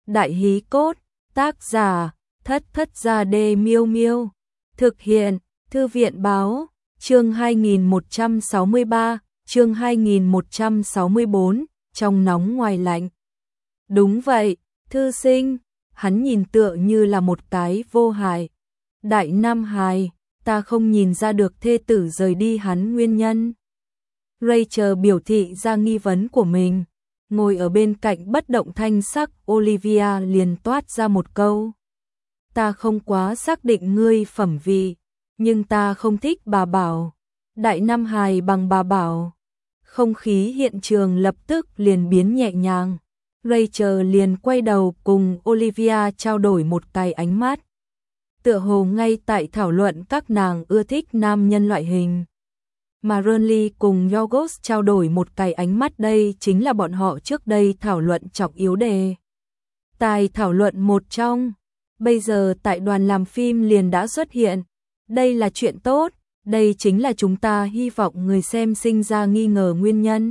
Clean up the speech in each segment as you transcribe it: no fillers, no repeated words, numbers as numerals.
Đại hí cốt, tác giả, Thất Thất Gia Đê Miêu Miêu. Thực hiện, Thư viện báo, chương 2163, chương 2164, trong nóng ngoài lạnh. Đúng vậy, thư sinh, hắn nhìn tựa như là một cái vô hại. Đại Nam hài, ta không nhìn ra được thê tử rời đi hắn nguyên nhân. Rachel biểu thị ra nghi vấn của mình. Ngồi ở bên cạnh bất động thanh sắc, Olivia liền toát ra một câu. Ta không quá xác định ngươi phẩm vị, nhưng ta không thích bà Bảo. Đại Nam hài bằng bà Bảo. Không khí hiện trường lập tức liền biến nhẹ nhàng. Rachel liền quay đầu cùng Olivia trao đổi một cái ánh mắt. Tựa hồ ngay tại thảo luận các nàng ưa thích nam nhân loại hình. Mà Renly cùng Yorgos trao đổi một cái ánh mắt, đây chính là bọn họ trước đây thảo luận trọng yếu đề. Tài thảo luận một trong, bây giờ tại đoàn làm phim liền đã xuất hiện. Đây là chuyện tốt, đây chính là chúng ta hy vọng người xem sinh ra nghi ngờ nguyên nhân.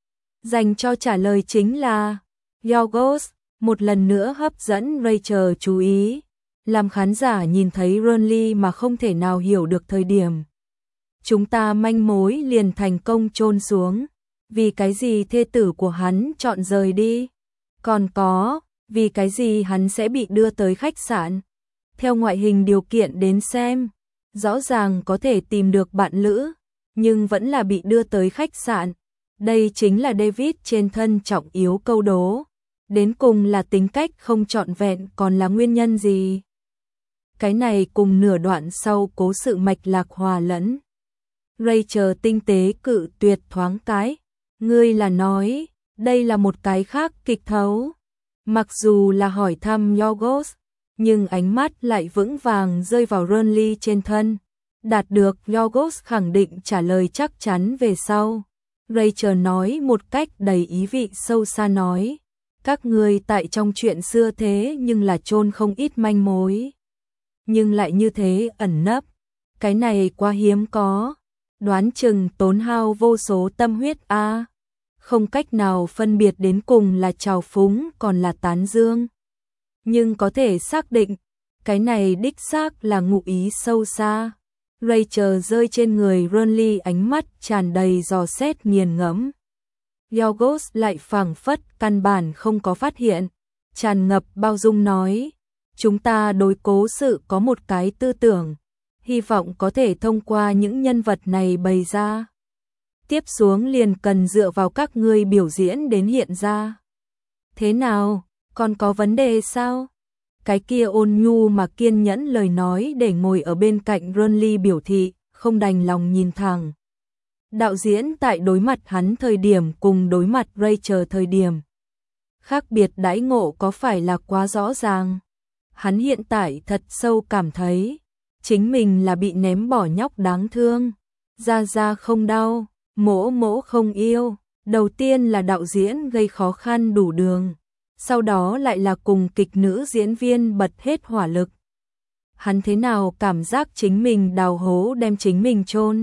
Dành cho trả lời chính là Yorgos, một lần nữa hấp dẫn Rachel chú ý, làm khán giả nhìn thấy Renly mà không thể nào hiểu được thời điểm. Chúng ta manh mối liền thành công chôn xuống. Vì cái gì thê tử của hắn chọn rời đi? Còn có, vì cái gì hắn sẽ bị đưa tới khách sạn? Theo ngoại hình điều kiện đến xem, rõ ràng có thể tìm được bạn lữ, nhưng vẫn là bị đưa tới khách sạn. Đây chính là David trên thân trọng yếu câu đố. Đến cùng là tính cách không trọn vẹn, còn là nguyên nhân gì? Cái này cùng nửa đoạn sau cố sự mạch lạc hòa lẫn. Rachel tinh tế cự tuyệt thoáng cái. Ngươi là nói, đây là một cái khác kịch thấu. Mặc dù là hỏi thăm Yorgos, nhưng ánh mắt lại vững vàng rơi vào Renly trên thân. Đạt được Yorgos khẳng định trả lời chắc chắn về sau. Rachel nói một cách đầy ý vị sâu xa nói. Các ngươi tại trong chuyện xưa thế nhưng là chôn không ít manh mối. Nhưng lại như thế ẩn nấp. Cái này quá hiếm có. Đoán chừng tốn hao vô số tâm huyết a, không cách nào phân biệt đến cùng là trào phúng còn là tán dương. Nhưng có thể xác định, cái này đích xác là ngụ ý sâu xa. Rachel rơi trên người Renly ánh mắt tràn đầy dò xét nghiền ngẫm. Yorgos lại phảng phất căn bản không có phát hiện, tràn ngập bao dung nói, chúng ta đối cố sự có một cái tư tưởng, hy vọng có thể thông qua những nhân vật này bày ra. Tiếp xuống liền cần dựa vào các ngươi biểu diễn đến hiện ra. Thế nào, còn có vấn đề sao? Cái kia ôn nhu mà kiên nhẫn lời nói để ngồi ở bên cạnh Renly biểu thị, không đành lòng nhìn thẳng. Đạo diễn tại đối mặt hắn thời điểm cùng đối mặt Rachel thời điểm. Khác biệt đãi ngộ có phải là quá rõ ràng? Hắn hiện tại thật sâu cảm thấy chính mình là bị ném bỏ nhóc đáng thương. Ra ra không đau, mỗ mỗ không yêu. Đầu tiên là đạo diễn gây khó khăn đủ đường. Sau đó lại là cùng kịch nữ diễn viên bật hết hỏa lực. Hắn thế nào cảm giác chính mình đào hố đem chính mình chôn.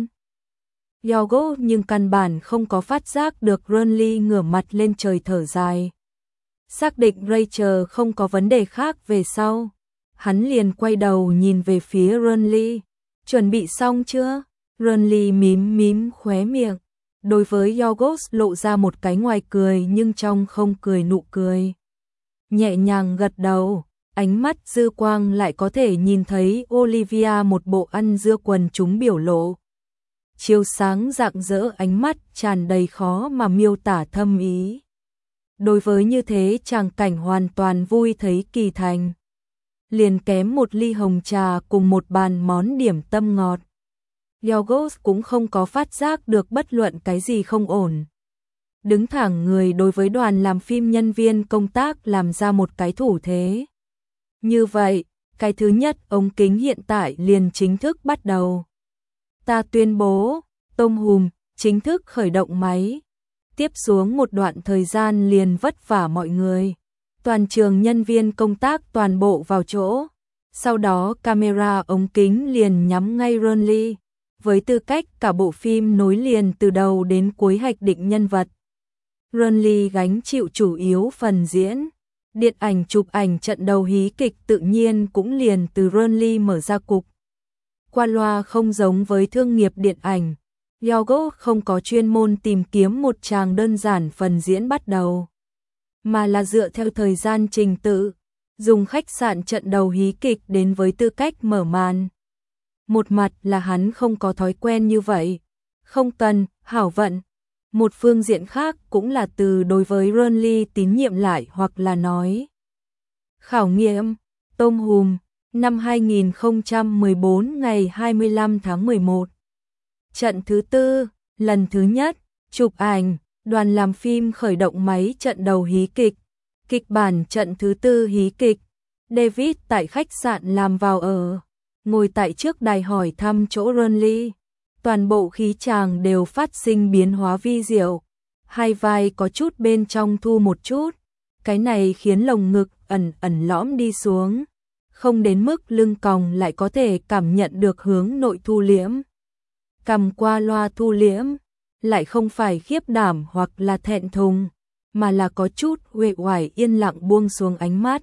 Yorgos nhưng căn bản không có phát giác được Renly ngửa mặt lên trời thở dài. Xác định Rachel không có vấn đề khác về sau. Hắn liền quay đầu nhìn về phía Renly. Chuẩn bị xong chưa? Renly mím mím khóe miệng. Đối với Yorgos lộ ra một cái ngoài cười nhưng trong không cười nụ cười. Nhẹ nhàng gật đầu, ánh mắt dư quang lại có thể nhìn thấy Olivia một bộ ăn dưa quần chúng biểu lộ. Chiếu sáng rạng rỡ ánh mắt tràn đầy khó mà miêu tả thâm ý. Đối với như thế tràng cảnh hoàn toàn vui thấy kỳ thành. Liền kém một ly hồng trà cùng một bàn món điểm tâm ngọt. Yorgos cũng không có phát giác được bất luận cái gì không ổn. Đứng thẳng người đối với đoàn làm phim nhân viên công tác làm ra một cái thủ thế. Như vậy, cái thứ nhất ống kính hiện tại liền chính thức bắt đầu. Ta tuyên bố, tôm hùm, chính thức khởi động máy. Tiếp xuống một đoạn thời gian liền vất vả mọi người. Toàn trường nhân viên công tác toàn bộ vào chỗ. Sau đó camera ống kính liền nhắm ngay Renly. Với tư cách cả bộ phim nối liền từ đầu đến cuối hoạch định nhân vật. Renly gánh chịu chủ yếu phần diễn. Điện ảnh chụp ảnh trận đầu hí kịch tự nhiên cũng liền từ Renly mở ra cục. Qua loa không giống với thương nghiệp điện ảnh, Yorgos không có chuyên môn tìm kiếm một tràng đơn giản phần diễn bắt đầu, mà là dựa theo thời gian trình tự, dùng khách sạn trận đầu hí kịch đến với tư cách mở màn. Một mặt là hắn không có thói quen như vậy, không cần hảo vận. Một phương diện khác cũng là từ đối với Renly tín nhiệm lại hoặc là nói. Khảo nghiệm, Tom Hùm, năm 2014 ngày 25 tháng 11. Trận thứ tư, lần thứ nhất, chụp ảnh, đoàn làm phim khởi động máy trận đầu hí kịch. Kịch bản trận thứ tư hí kịch, David tại khách sạn làm vào ở, ngồi tại trước đài hỏi thăm chỗ Renly. Toàn bộ khí chàng đều phát sinh biến hóa vi diệu, hai vai có chút bên trong thu một chút, cái này khiến lồng ngực ẩn ẩn lõm đi xuống, không đến mức lưng còng lại có thể cảm nhận được hướng nội thu liễm. Cầm qua loa thu liễm, lại không phải khiếp đảm hoặc là thẹn thùng, mà là có chút uể oải yên lặng buông xuống ánh mắt.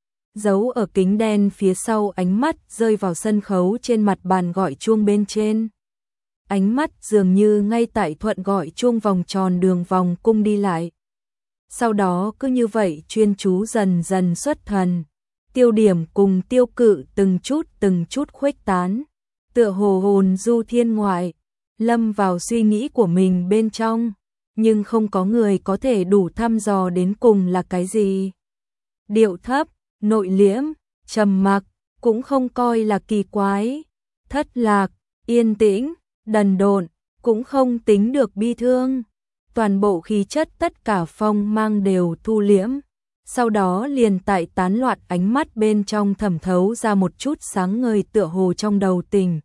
Giấu ở kính đen phía sau ánh mắt rơi vào sân khấu trên mặt bàn gọi chuông bên trên. Ánh mắt dường như ngay tại thuận gọi chuông vòng tròn đường vòng cung đi lại. Sau đó cứ như vậy chuyên chú dần dần xuất thần, tiêu điểm cùng tiêu cự từng chút khuếch tán, tựa hồ hồn du thiên ngoại, lâm vào suy nghĩ của mình bên trong, nhưng không có người có thể đủ thăm dò đến cùng là cái gì. Điệu thấp, nội liễm, trầm mặc, cũng không coi là kỳ quái, thất lạc, yên tĩnh, đần độn, cũng không tính được bi thương. Toàn bộ khí chất tất cả phong mang đều thu liễm, sau đó liền tại tán loạn ánh mắt bên trong thẩm thấu ra một chút sáng ngời tựa hồ trong đầu tỉnh.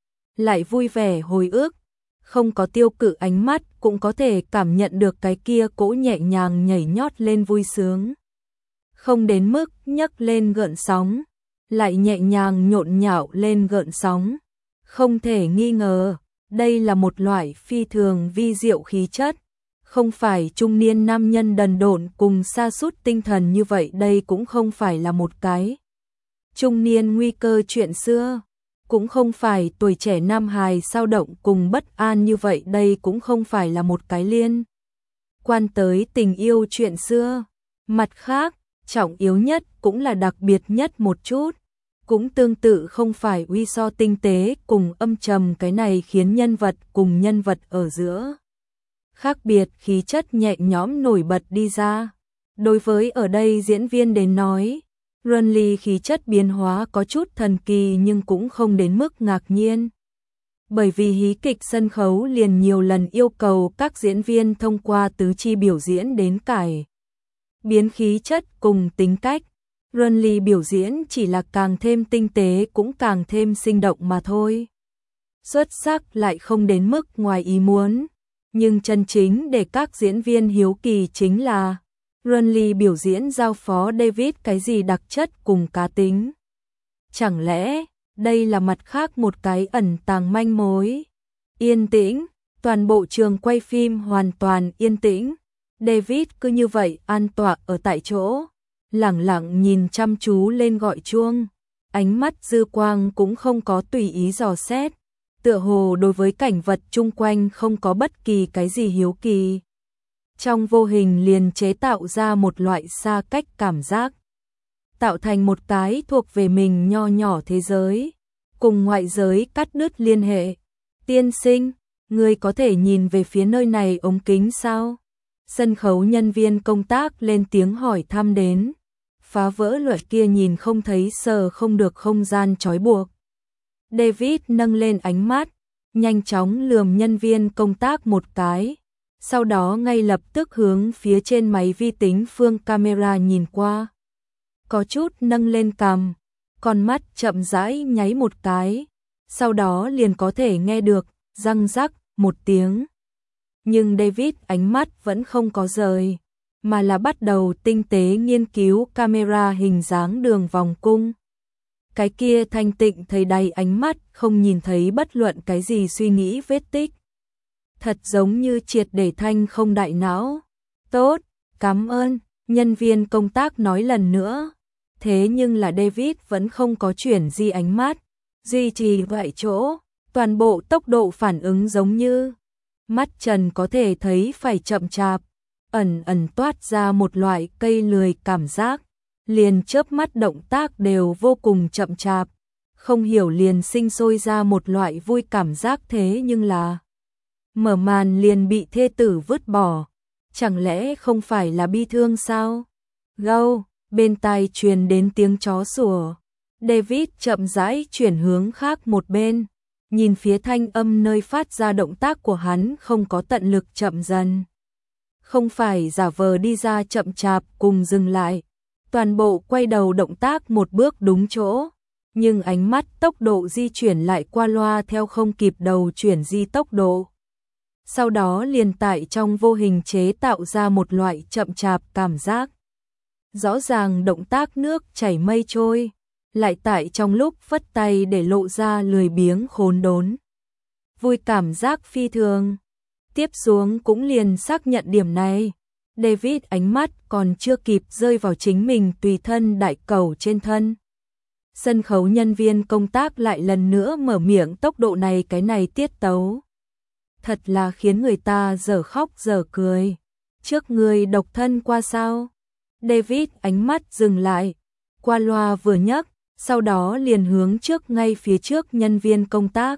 Lại vui vẻ hồi ức, không có tiêu cự ánh mắt cũng có thể cảm nhận được cái kia cỗ nhẹ nhàng nhảy nhót lên vui sướng. Không đến mức nhấc lên gợn sóng, lại nhẹ nhàng nhộn nhạo lên gợn sóng. Không thể nghi ngờ, đây là một loại phi thường vi diệu khí chất. Không phải trung niên nam nhân đần độn cùng sa sút tinh thần như vậy, đây cũng không phải là một cái trung niên nguy cơ chuyện xưa, cũng không phải tuổi trẻ nam hài sao động cùng bất an như vậy, đây cũng không phải là một cái liên quan tới tình yêu chuyện xưa. Mặt khác, trọng yếu nhất cũng là đặc biệt nhất một chút, cũng tương tự không phải uy so tinh tế cùng âm trầm, cái này khiến nhân vật cùng nhân vật ở giữa khác biệt khí chất nhẹ nhõm nổi bật đi ra. Đối với ở đây diễn viên đến nói, Renly khí chất biến hóa có chút thần kỳ nhưng cũng không đến mức ngạc nhiên. Bởi vì hí kịch sân khấu liền nhiều lần yêu cầu các diễn viên thông qua tứ chi biểu diễn đến cải biến khí chất cùng tính cách. Renly biểu diễn chỉ là càng thêm tinh tế cũng càng thêm sinh động mà thôi. Xuất sắc lại không đến mức ngoài ý muốn. Nhưng chân chính để các diễn viên hiếu kỳ chính là Renly biểu diễn giao phó David cái gì đặc chất cùng cá tính. Chẳng lẽ đây là mặt khác một cái ẩn tàng manh mối? Yên tĩnh, toàn bộ trường quay phim hoàn toàn yên tĩnh. David cứ như vậy an tọa ở tại chỗ, lẳng lặng nhìn chăm chú lên gọi chuông. Ánh mắt dư quang cũng không có tùy ý dò xét, tựa hồ đối với cảnh vật chung quanh không có bất kỳ cái gì hiếu kỳ. Trong vô hình liền chế tạo ra một loại xa cách cảm giác, tạo thành một cái thuộc về mình nho nhỏ thế giới, cùng ngoại giới cắt đứt liên hệ. Tiên sinh, người có thể nhìn về phía nơi này ống kính sao? Sân khấu nhân viên công tác lên tiếng hỏi thăm đến, phá vỡ luật kia nhìn không thấy sờ không được không gian trói buộc. David nâng lên ánh mắt, nhanh chóng lườm nhân viên công tác một cái, sau đó ngay lập tức hướng phía trên máy vi tính phương camera nhìn qua. Có chút nâng lên cằm, con mắt chậm rãi nháy một cái, sau đó liền có thể nghe được răng rắc một tiếng. Nhưng David ánh mắt vẫn không có rời, mà là bắt đầu tinh tế nghiên cứu camera hình dáng đường vòng cung. Cái kia thanh tịnh thấy đầy ánh mắt, không nhìn thấy bất luận cái gì suy nghĩ vết tích. Thật giống như triệt để thanh không đại não. Tốt, cảm ơn. Nhân viên công tác nói lần nữa. Thế nhưng là David vẫn không có chuyển di ánh mắt, duy trì vậy chỗ, toàn bộ tốc độ phản ứng giống như mắt Trần có thể thấy phải chậm chạp, ẩn ẩn toát ra một loại cây lười cảm giác, liền chớp mắt động tác đều vô cùng chậm chạp, không hiểu liền sinh sôi ra một loại vui cảm giác thế nhưng là mở màn liền bị thê tử vứt bỏ, chẳng lẽ không phải là bi thương sao? Gâu, bên tai truyền đến tiếng chó sủa. David chậm rãi chuyển hướng khác một bên, nhìn phía thanh âm nơi phát ra động tác của hắn không có tận lực chậm dần. Không phải giả vờ đi ra chậm chạp cùng dừng lại, toàn bộ quay đầu động tác một bước đúng chỗ, nhưng ánh mắt tốc độ di chuyển lại qua loa theo không kịp đầu chuyển di tốc độ. Sau đó liền tại trong vô hình chế tạo ra một loại chậm chạp cảm giác. Rõ ràng động tác nước chảy mây trôi, lại tại trong lúc phất tay để lộ ra lười biếng khốn đốn. Vui cảm giác phi thường. Tiếp xuống cũng liền xác nhận điểm này. David ánh mắt còn chưa kịp rơi vào chính mình tùy thân đại cầu trên thân. Sân khấu nhân viên công tác lại lần nữa mở miệng tốc độ này cái này tiết tấu. Thật là khiến người ta dở khóc dở cười. Trước người độc thân qua sao? David ánh mắt dừng lại, qua loa vừa nhấc, sau đó liền hướng trước ngay phía trước nhân viên công tác.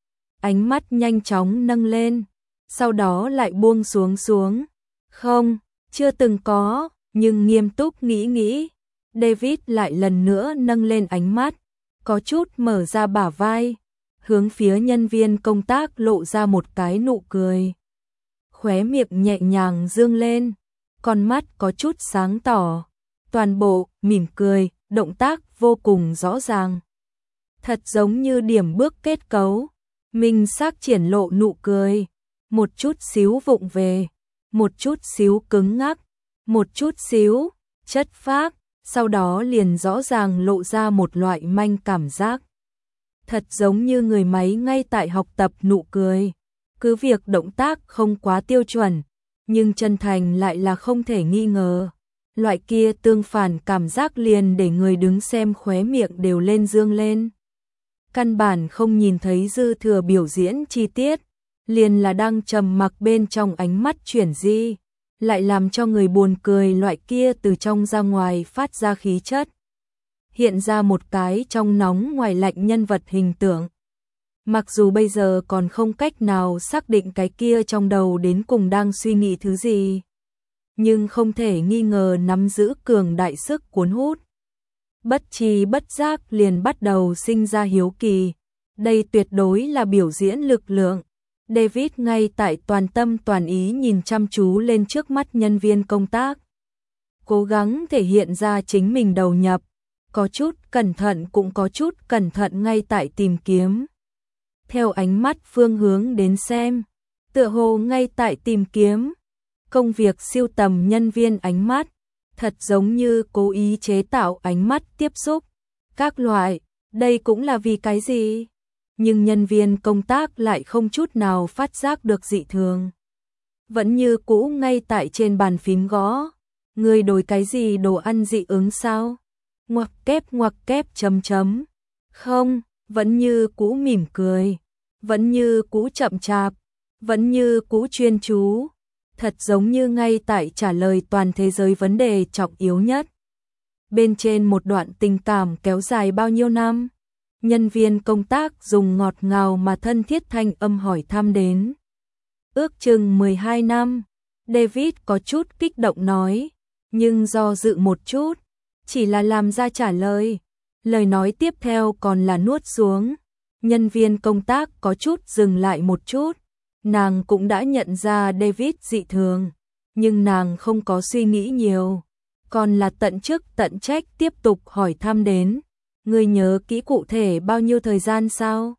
Ánh mắt nhanh chóng nâng lên, sau đó lại buông xuống. Không, chưa từng có, nhưng nghiêm túc nghĩ. David lại lần nữa nâng lên ánh mắt, có chút mở ra bả vai, hướng phía nhân viên công tác lộ ra một cái nụ cười. Khóe miệng nhẹ nhàng dương lên, con mắt có chút sáng tỏ, toàn bộ mỉm cười, động tác vô cùng rõ ràng. Thật giống như điểm bước kết cấu, mình xác triển lộ nụ cười, một chút xíu vụng về, một chút xíu cứng ngắc, một chút xíu chất phác, sau đó liền rõ ràng lộ ra một loại manh cảm giác. Thật giống như người máy ngay tại học tập nụ cười, cứ việc động tác không quá tiêu chuẩn, nhưng chân thành lại là không thể nghi ngờ. Loại kia tương phản cảm giác liền để người đứng xem khóe miệng đều lên dương lên. Căn bản không nhìn thấy dư thừa biểu diễn chi tiết, liền là đang trầm mặc bên trong ánh mắt chuyển di, lại làm cho người buồn cười loại kia từ trong ra ngoài phát ra khí chất. Hiện ra một cái trong nóng ngoài lạnh nhân vật hình tượng. Mặc dù bây giờ còn không cách nào xác định cái kia trong đầu đến cùng đang suy nghĩ thứ gì, nhưng không thể nghi ngờ nắm giữ cường đại sức cuốn hút. Bất tri bất giác liền bắt đầu sinh ra hiếu kỳ, đây tuyệt đối là biểu diễn lực lượng. David ngay tại toàn tâm toàn ý nhìn chăm chú lên trước mắt nhân viên công tác, cố gắng thể hiện ra chính mình đầu nhập, có chút cẩn thận cũng có chút cẩn thận ngay tại tìm kiếm. Theo ánh mắt phương hướng đến xem, tựa hồ ngay tại tìm kiếm. Công việc siêu tầm nhân viên ánh mắt, thật giống như cố ý chế tạo ánh mắt tiếp xúc. Các loại, đây cũng là vì cái gì? Nhưng nhân viên công tác lại không chút nào phát giác được dị thường. Vẫn như cũ ngay tại trên bàn phím gõ. Người đổi cái gì đồ ăn dị ứng sao? Ngoặc kép chấm chấm. Không, vẫn như cũ mỉm cười. Vẫn như cũ chậm chạp. Vẫn như cũ chuyên chú. Thật giống như ngay tại trả lời toàn thế giới vấn đề trọng yếu nhất. Bên trên một đoạn tình cảm kéo dài bao nhiêu năm, nhân viên công tác dùng ngọt ngào mà thân thiết thanh âm hỏi thăm đến. Ước chừng 12 năm, David có chút kích động nói, nhưng do dự một chút, chỉ là làm ra trả lời. Lời nói tiếp theo còn là nuốt xuống. Nhân viên công tác có chút dừng lại một chút. Nàng cũng đã nhận ra David dị thường, nhưng nàng không có suy nghĩ nhiều, còn là tận chức tận trách tiếp tục hỏi thăm đến. Ngươi nhớ kỹ cụ thể bao nhiêu thời gian sao?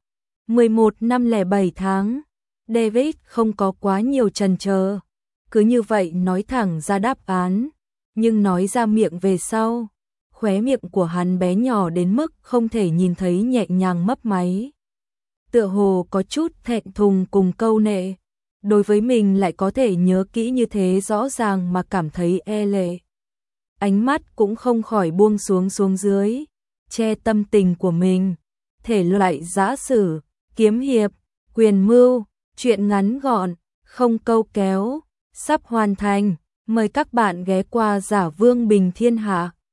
11 năm 07 tháng. David không có quá nhiều chần chờ, cứ như vậy nói thẳng ra đáp án, nhưng nói ra miệng về sau, khóe miệng của hắn bé nhỏ đến mức không thể nhìn thấy nhẹ nhàng mấp máy. Tựa hồ có chút thẹn thùng cùng câu nệ, đối với mình lại có thể nhớ kỹ như thế rõ ràng mà cảm thấy e lệ. ánh mắt cũng không khỏi buông xuống dưới, che tâm tình của mình. Thể loại giã sử, kiếm hiệp, quyền mưu, truyện ngắn gọn, không câu kéo, sắp hoàn thành. Mời các bạn ghé qua Giả Vương Bình Thiên Hạ.